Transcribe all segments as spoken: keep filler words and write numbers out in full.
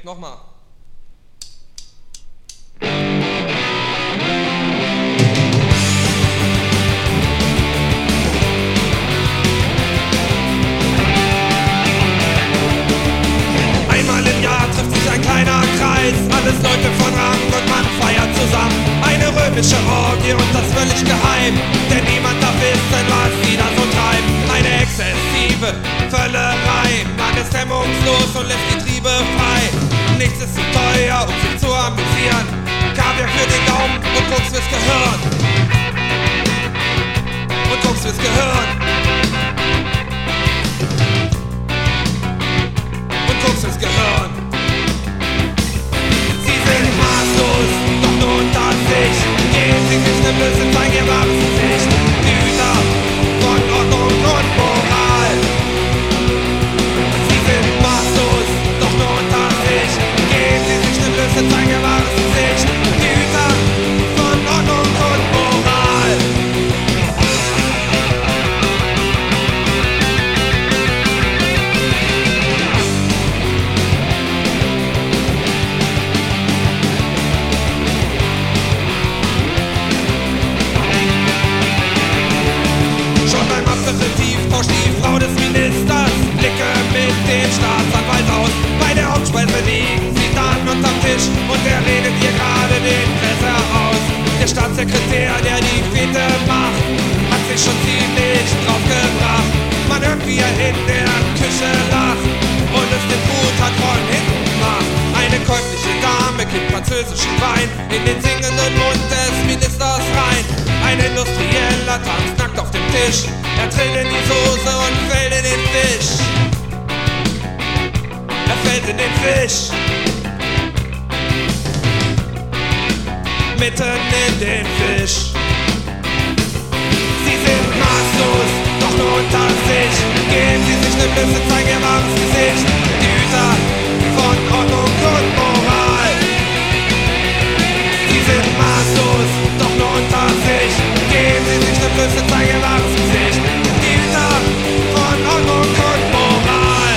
Take nochmal. Einmal im Jahr trifft sich ein kleiner Kreis, alles Leute von Rang und man feiert zusammen. Eine römische Orgie und das völlig geheim, denn niemand darf wissen, was die da so treiben. Eine exzessive Völlerei, man ist hemmungslos und lässt die Triebe frei. Nichts ist zu teuer, um sich zu amüsieren. Kaviar für den Daumen und Koks fürs Gehirn. Und Koks fürs Gehirn. Und Koks fürs Gehirn. Sie sind maßlos, doch nur unter sich. Gehen sie nicht ne Blödsinn, zeigen ihr wahres Gesicht. Hüter von Ordnung und Moral. Sie sind maßlos, doch nur unter sich. Gehen sie nicht ne Blödsinn, zeigen ihr wahres Gesicht. Hüter von Ordnung und Moral. Schon beim Aperitif tauscht die Frau des Ministers Blicke mit dem Staatsanwalt aus. Bei der Hauptspeise liegen sie dann unterm Tisch und er redet ihr gerade den Fässer aus. Der Staatssekretär, der die Fete macht, hat sich schon ziemlich drauf gebracht. Man hört, wie er in der Küche lacht und es den Truthahn von hinten macht. Eine käufliche Dame kippt französischen Wein in den singenden Mund des Ministers rein. Ein Industrieller tanzt nackt auf dem Tisch. Er trillt in die Soße und fällt in den Fisch. Er fällt in den Fisch. Mitten in den Fisch. Sie sind maßlos, doch nur unter sich. Geben sie sich ne Blöße, zeigen ihr wahres Gesicht. Die Hüter von Ordnung und Moral. Sie sind maßlos, doch nur unter sich. Geben sie sich ne Blöße, zeigen ihr wahres Gesicht. Die Hüter von Ordnung und Moral.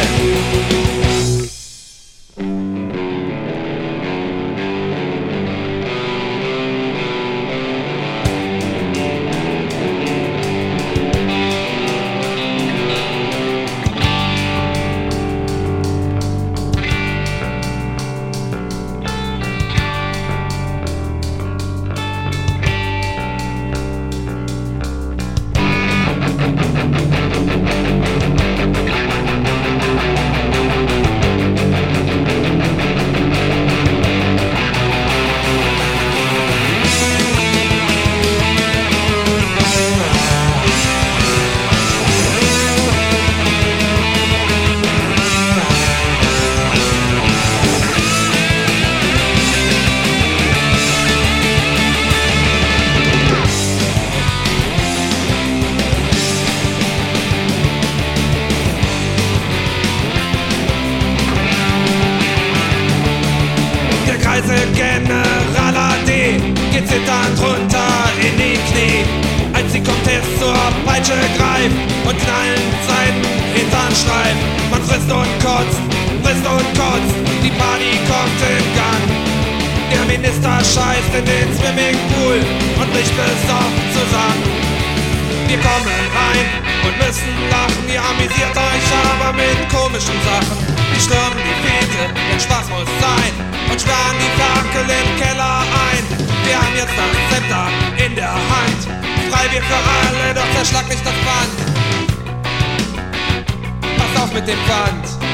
General A D geht zitternd runter in die Knie, als die Comtesse zur Peitsche greift und knallen seinen Hintern schreibt. Man frisst und kotzt, frisst und kotzt, die Party kommt in Gang. Der Minister scheißt in den Swimmingpool und bricht besoffen zusammen. Wir kommen rein und müssen lachen, ihr amüsiert euch aber mit komischen Sachen. Wir stürmen die Fete, denn Spaß muss sein, und sperren die Fackel im Keller ein. Wir haben jetzt das Zepter in der Hand, Freibier für alle, doch zerschlag nicht das Pfand. Pass auf mit dem Pfand.